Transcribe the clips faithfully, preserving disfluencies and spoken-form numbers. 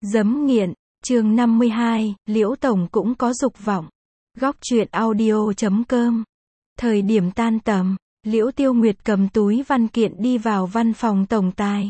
Giấm nghiện, chương năm mươi hai, Liễu Tổng cũng có dục vọng. Góc truyện audio chấm com. Thời điểm tan tầm, Liễu Tiêu Nguyệt cầm túi văn kiện đi vào văn phòng tổng tài.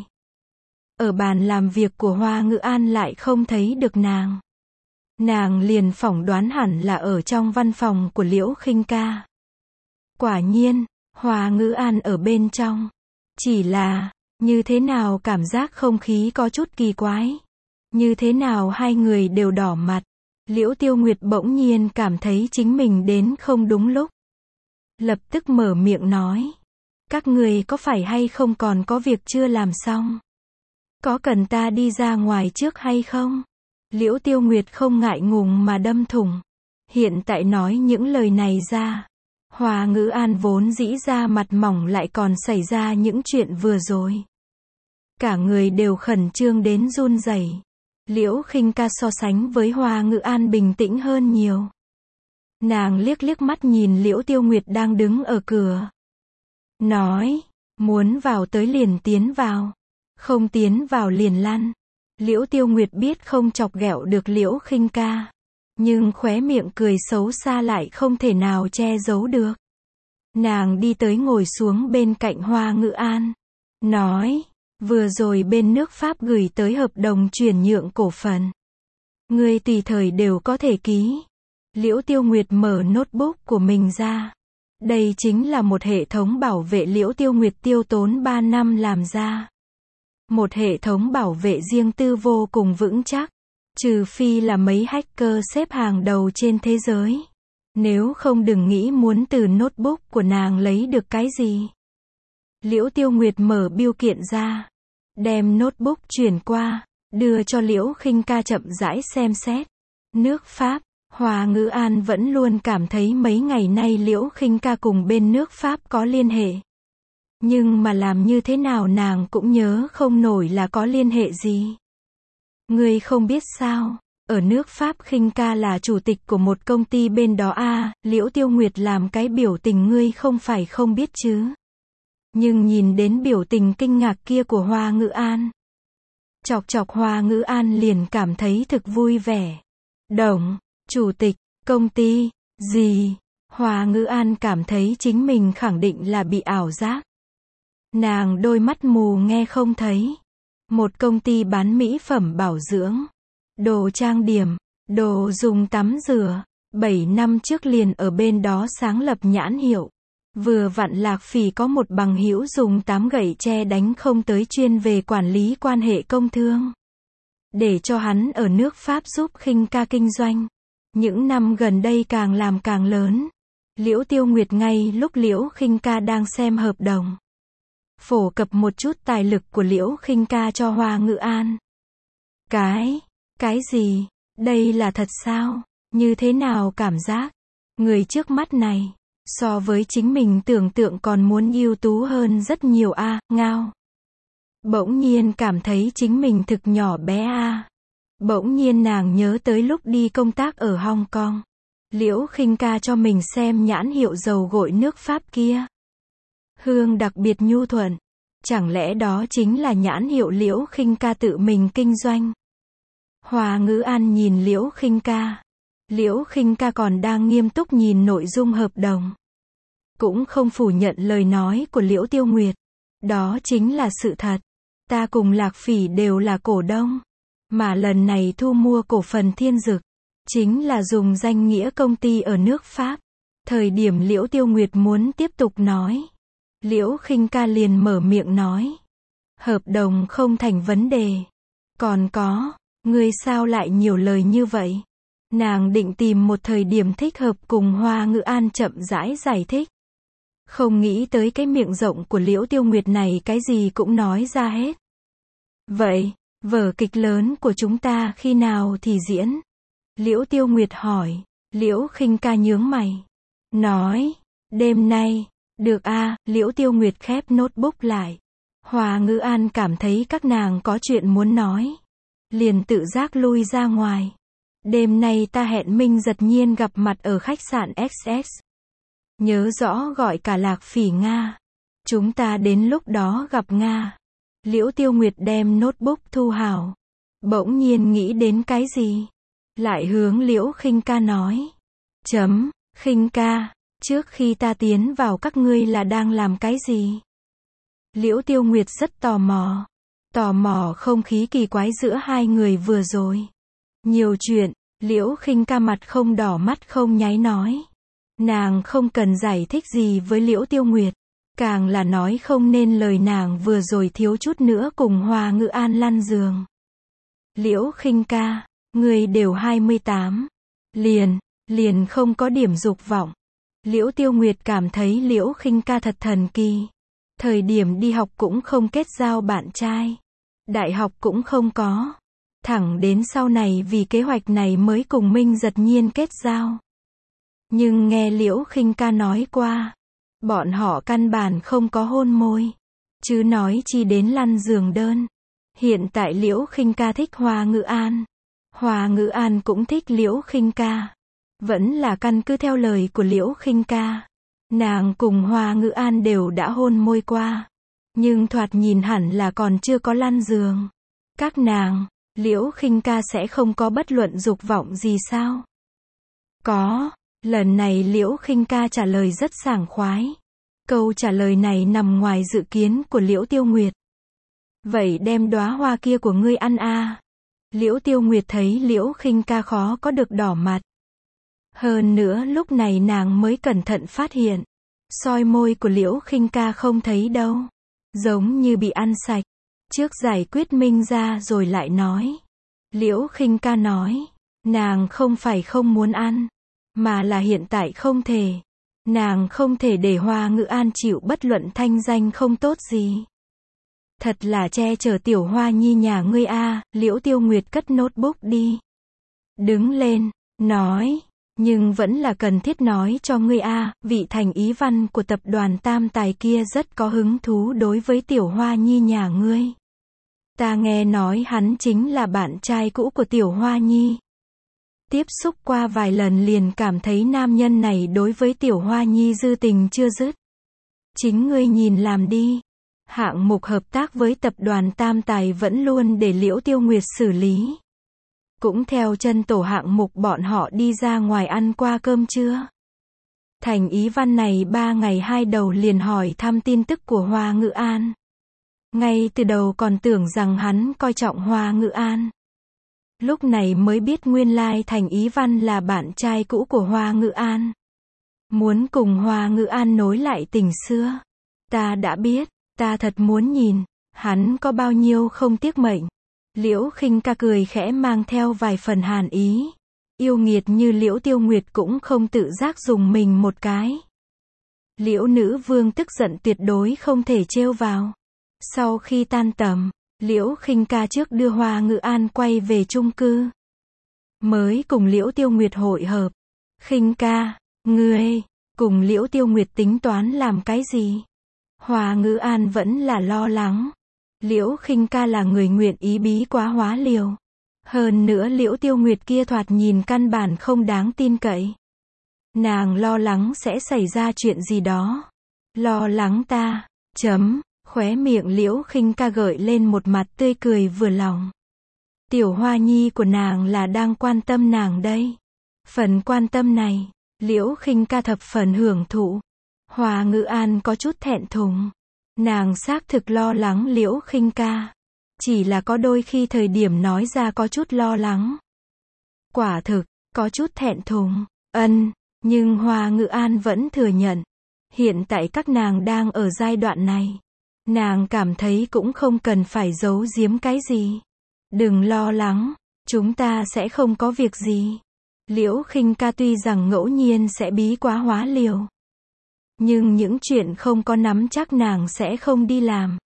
Ở bàn làm việc của Hoa Ngữ An lại không thấy được nàng. Nàng liền phỏng đoán hẳn là ở trong văn phòng của Liễu Khinh Ca. Quả nhiên, Hoa Ngữ An ở bên trong. Chỉ là, như thế nào cảm giác không khí có chút kỳ quái. Như thế nào hai người đều đỏ mặt. Liễu Tiêu Nguyệt bỗng nhiên cảm thấy chính mình đến không đúng lúc. Lập tức mở miệng nói. Các người có phải hay không còn có việc chưa làm xong? Có cần ta đi ra ngoài trước hay không? Liễu Tiêu Nguyệt không ngại ngùng mà đâm thủng. Hiện tại nói những lời này ra. Hoa Ngữ An vốn dĩ ra mặt mỏng lại còn xảy ra những chuyện vừa rồi. Cả người đều khẩn trương đến run rẩy. Liễu Khinh Ca so sánh với Hoa Ngữ An bình tĩnh hơn nhiều. Nàng liếc liếc mắt nhìn Liễu Tiêu Nguyệt đang đứng ở cửa. Nói, muốn vào tới liền tiến vào. Không tiến vào liền lăn. Liễu Tiêu Nguyệt biết không chọc ghẹo được Liễu Khinh Ca. Nhưng khóe miệng cười xấu xa lại không thể nào che giấu được. Nàng đi tới ngồi xuống bên cạnh Hoa Ngữ An. Nói, vừa rồi bên nước Pháp gửi tới hợp đồng chuyển nhượng cổ phần. Ngươi tùy thời đều có thể ký. Liễu Tiêu Nguyệt mở notebook của mình ra. Đây chính là một hệ thống bảo vệ Liễu Tiêu Nguyệt tiêu tốn ba năm làm ra. Một hệ thống bảo vệ riêng tư vô cùng vững chắc. Trừ phi là mấy hacker xếp hàng đầu trên thế giới. Nếu không đừng nghĩ muốn từ notebook của nàng lấy được cái gì. Liễu Tiêu Nguyệt mở biêu kiện ra. Đem notebook chuyển qua. Đưa cho Liễu Khinh Ca chậm rãi xem xét. Nước Pháp. Hoa Ngữ An vẫn luôn cảm thấy mấy ngày nay Liễu Khinh Ca cùng bên nước Pháp có liên hệ. Nhưng mà làm như thế nào nàng cũng nhớ không nổi là có liên hệ gì. Ngươi không biết sao, ở nước Pháp Khinh Ca là chủ tịch của một công ty bên đó à, Liễu Tiêu Nguyệt làm cái biểu tình ngươi không phải không biết chứ. Nhưng nhìn đến biểu tình kinh ngạc kia của Hoa Ngữ An. Chọc chọc Hoa Ngữ An liền cảm thấy thực vui vẻ. Đồng, chủ tịch, công ty, gì? Hoa Ngữ An cảm thấy chính mình khẳng định là bị ảo giác. Nàng đôi mắt mù nghe không thấy. Một công ty bán mỹ phẩm bảo dưỡng, đồ trang điểm, đồ dùng tắm rửa, bảy năm trước liền ở bên đó sáng lập nhãn hiệu. Vừa vặn Lạc Phỉ có một bằng hữu dùng tám gậy tre đánh không tới chuyên về quản lý quan hệ công thương. Để cho hắn ở nước Pháp giúp Khinh Ca kinh doanh. Những năm gần đây càng làm càng lớn. Liễu Tiêu Nguyệt ngay lúc Liễu Khinh Ca đang xem hợp đồng. Phổ cập một chút tài lực của Liễu Khinh Ca cho Hoa Ngữ An. Cái, cái gì? Đây là thật sao? Như thế nào cảm giác? Người trước mắt này, so với chính mình tưởng tượng còn muốn ưu tú hơn rất nhiều a, à, ngao. Bỗng nhiên cảm thấy chính mình thực nhỏ bé a. À. Bỗng nhiên nàng nhớ tới lúc đi công tác ở Hong Kong. Liễu Khinh Ca cho mình xem nhãn hiệu dầu gội nước Pháp kia. Hương đặc biệt nhu thuận. Chẳng lẽ đó chính là nhãn hiệu Liễu Khinh Ca tự mình kinh doanh? Hoa Ngữ An nhìn Liễu Khinh Ca. Liễu Khinh Ca còn đang nghiêm túc nhìn nội dung hợp đồng. Cũng không phủ nhận lời nói của Liễu Tiêu Nguyệt. Đó chính là sự thật. Ta cùng Lạc Phỉ đều là cổ đông. Mà lần này thu mua cổ phần Thiên Dực. Chính là dùng danh nghĩa công ty ở nước Pháp. Thời điểm Liễu Tiêu Nguyệt muốn tiếp tục nói. Liễu Khinh Ca liền mở miệng nói. Hợp đồng không thành vấn đề. Còn có, ngươi sao lại nhiều lời như vậy? Nàng định tìm một thời điểm thích hợp cùng Hoa Ngữ An chậm rãi giải thích. Không nghĩ tới cái miệng rộng của Liễu Tiêu Nguyệt này cái gì cũng nói ra hết. Vậy, vở kịch lớn của chúng ta khi nào thì diễn? Liễu Tiêu Nguyệt hỏi. Liễu Khinh Ca nhướng mày. Nói, đêm nay. Được a, à, Liễu Tiêu Nguyệt khép notebook lại. Hoa Ngữ An cảm thấy các nàng có chuyện muốn nói. Liền tự giác lui ra ngoài. Đêm nay ta hẹn Minh Giật Nhiên gặp mặt ở khách sạn ích ét. Nhớ rõ gọi cả Lạc Phỉ Nga. Chúng ta đến lúc đó gặp Nga. Liễu Tiêu Nguyệt đem notebook thu hảo. Bỗng nhiên nghĩ đến cái gì, lại hướng Liễu Khinh Ca nói. Chấm, Khinh ca, trước khi ta tiến vào các ngươi là đang làm cái gì? Liễu Tiêu Nguyệt rất tò mò. Tò mò không khí kỳ quái giữa hai người vừa rồi. Nhiều chuyện, Liễu Khinh Ca mặt không đỏ mắt không nháy nói. Nàng không cần giải thích gì với Liễu Tiêu Nguyệt. Càng là nói không nên lời, nàng vừa rồi thiếu chút nữa cùng Hoa Ngữ An lăn giường. Liễu Khinh ca, ngươi đều hai mươi tám. Liền, liền không có điểm dục vọng. Liễu Tiêu Nguyệt cảm thấy Liễu Khinh ca thật thần kỳ. Thời điểm đi học cũng không kết giao bạn trai. Đại học cũng không có. Thẳng đến sau này vì kế hoạch này mới cùng Minh Giật Nhiên kết giao. Nhưng nghe Liễu Khinh ca nói qua, bọn họ căn bản không có hôn môi, chứ nói chi đến lăn giường đơn. Hiện tại Liễu Khinh ca thích Hoa Ngữ An. Hoa Ngữ An cũng thích Liễu Khinh ca. Vẫn là căn cứ theo lời của Liễu Khinh ca. Nàng cùng Hoa Ngữ An đều đã hôn môi qua. Nhưng thoạt nhìn hẳn là còn chưa có lăn giường. Các nàng, Liễu Khinh ca sẽ không có bất luận dục vọng gì sao? Có. Lần này Liễu Khinh ca trả lời rất sảng khoái. Câu trả lời này nằm ngoài dự kiến của Liễu Tiêu Nguyệt. Vậy đem đóa hoa kia của ngươi ăn a. Liễu Tiêu Nguyệt thấy Liễu Khinh ca khó có được đỏ mặt. Hơn nữa lúc này nàng mới cẩn thận phát hiện. Soi môi của Liễu Khinh ca không thấy đâu. Giống như bị ăn sạch. Trước giải quyết Minh ra rồi lại nói. Liễu Khinh ca nói. Nàng không phải không muốn ăn. Mà là hiện tại không thể. Nàng không thể để Hoa Ngữ An chịu bất luận thanh danh không tốt gì. Thật là che chở tiểu Hoa Nhi nhà ngươi a. Liễu Tiêu Nguyệt cất notebook đi. Đứng lên, nói. Nhưng vẫn là cần thiết nói cho ngươi a, vị thành ý văn của tập đoàn Tam Tài kia rất có hứng thú đối với tiểu Hoa Nhi nhà ngươi. Ta nghe nói hắn chính là bạn trai cũ của tiểu Hoa Nhi. Tiếp xúc qua vài lần liền cảm thấy nam nhân này đối với tiểu Hoa Nhi dư tình chưa dứt. Chính ngươi nhìn làm đi. Hạng mục hợp tác với tập đoàn Tam Tài vẫn luôn để Liễu Tiêu Nguyệt xử lý. Cũng theo chân tổ hạng mục bọn họ đi ra ngoài ăn qua cơm trưa. Thành ý văn này ba ngày hai đầu liền hỏi thăm tin tức của Hoa Ngữ An. Ngay từ đầu còn tưởng rằng hắn coi trọng Hoa Ngữ An. Lúc này mới biết nguyên lai Thành ý văn là bạn trai cũ của Hoa Ngữ An. Muốn cùng Hoa Ngữ An nối lại tình xưa. Ta đã biết, ta thật muốn nhìn, hắn có bao nhiêu không tiếc mệnh. Liễu Khinh ca cười khẽ mang theo vài phần hàn ý. Yêu nghiệt như Liễu Tiêu Nguyệt cũng không tự giác dùng mình một cái. Liễu nữ vương tức giận tuyệt đối không thể trêu vào. Sau khi tan tầm, Liễu Khinh ca trước đưa Hoa Ngữ An quay về chung cư. Mới cùng Liễu Tiêu Nguyệt hội hợp. Khinh ca, ngươi, cùng Liễu Tiêu Nguyệt tính toán làm cái gì? Hoa Ngữ An vẫn là lo lắng. Liễu Khinh ca là người nguyện ý bí quá hóa liều. Hơn nữa Liễu Tiêu Nguyệt kia thoạt nhìn căn bản không đáng tin cậy. Nàng lo lắng sẽ xảy ra chuyện gì đó. Lo lắng ta, chấm, khóe miệng Liễu Khinh ca gợi lên một mặt tươi cười vừa lòng. Tiểu Hoa Nhi của nàng là đang quan tâm nàng đây. Phần quan tâm này, Liễu Khinh ca thập phần hưởng thụ. Hoa Ngữ An có chút thẹn thùng. Nàng xác thực lo lắng Liễu Khinh ca. Chỉ là có đôi khi thời điểm nói ra có chút lo lắng. Quả thực, có chút thẹn thùng. Ân, nhưng Hoa Ngữ An vẫn thừa nhận. Hiện tại các nàng đang ở giai đoạn này. Nàng cảm thấy cũng không cần phải giấu giếm cái gì. Đừng lo lắng, chúng ta sẽ không có việc gì. Liễu Khinh ca tuy rằng ngẫu nhiên sẽ bí quá hóa liều. Nhưng những chuyện không có nắm chắc nàng sẽ không đi làm.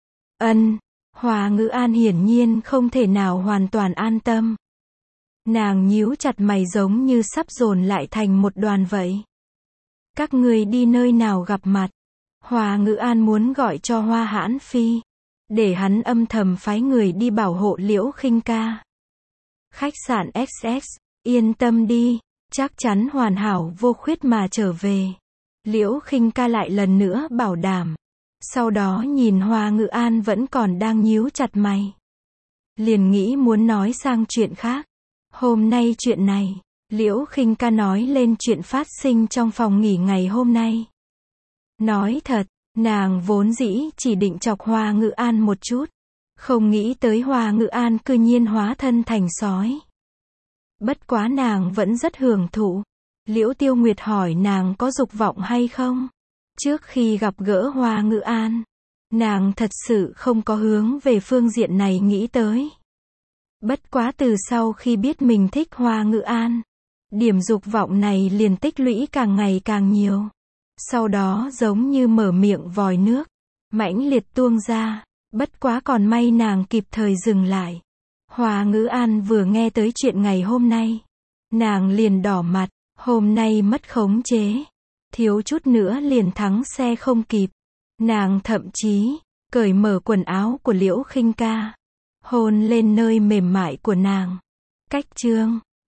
Ân, Hoa Ngữ An hiển nhiên không thể nào hoàn toàn an tâm. Nàng nhíu chặt mày giống như sắp dồn lại thành một đoàn vậy. Các người đi nơi nào gặp mặt? Hoa Ngữ An muốn gọi cho Hoa Hãn Phi. Để hắn âm thầm phái người đi bảo hộ Liễu Khinh ca. Khách sạn ích ét, yên tâm đi, chắc chắn hoàn hảo vô khuyết mà trở về. Liễu Khinh ca lại lần nữa bảo đảm. Sau đó nhìn Hoa Ngữ An vẫn còn đang nhíu chặt mày. liền nghĩ muốn nói sang chuyện khác. Hôm nay chuyện này, Liễu Khinh Ca nói lên chuyện phát sinh trong phòng nghỉ ngày hôm nay. Nói thật, nàng vốn dĩ chỉ định chọc Hoa Ngữ An một chút, không nghĩ tới Hoa Ngữ An cư nhiên hóa thân thành sói. Bất quá nàng vẫn rất hưởng thụ. Liễu Tiêu Nguyệt hỏi nàng có dục vọng hay không. Trước khi gặp gỡ Hoa Ngữ An, nàng thật sự không có hướng về phương diện này nghĩ tới. Bất quá từ sau khi biết mình thích Hoa Ngữ An, điểm dục vọng này liền tích lũy càng ngày càng nhiều. Sau đó giống như mở miệng vòi nước, mãnh liệt tuôn ra. Bất quá còn may nàng kịp thời dừng lại. Hoa Ngữ An vừa nghe tới chuyện ngày hôm nay, nàng liền đỏ mặt, hôm nay mất khống chế, thiếu chút nữa liền thắng xe không kịp. Nàng thậm chí cởi mở quần áo của Liễu Khinh Ca, hôn lên nơi mềm mại của nàng. Cách chương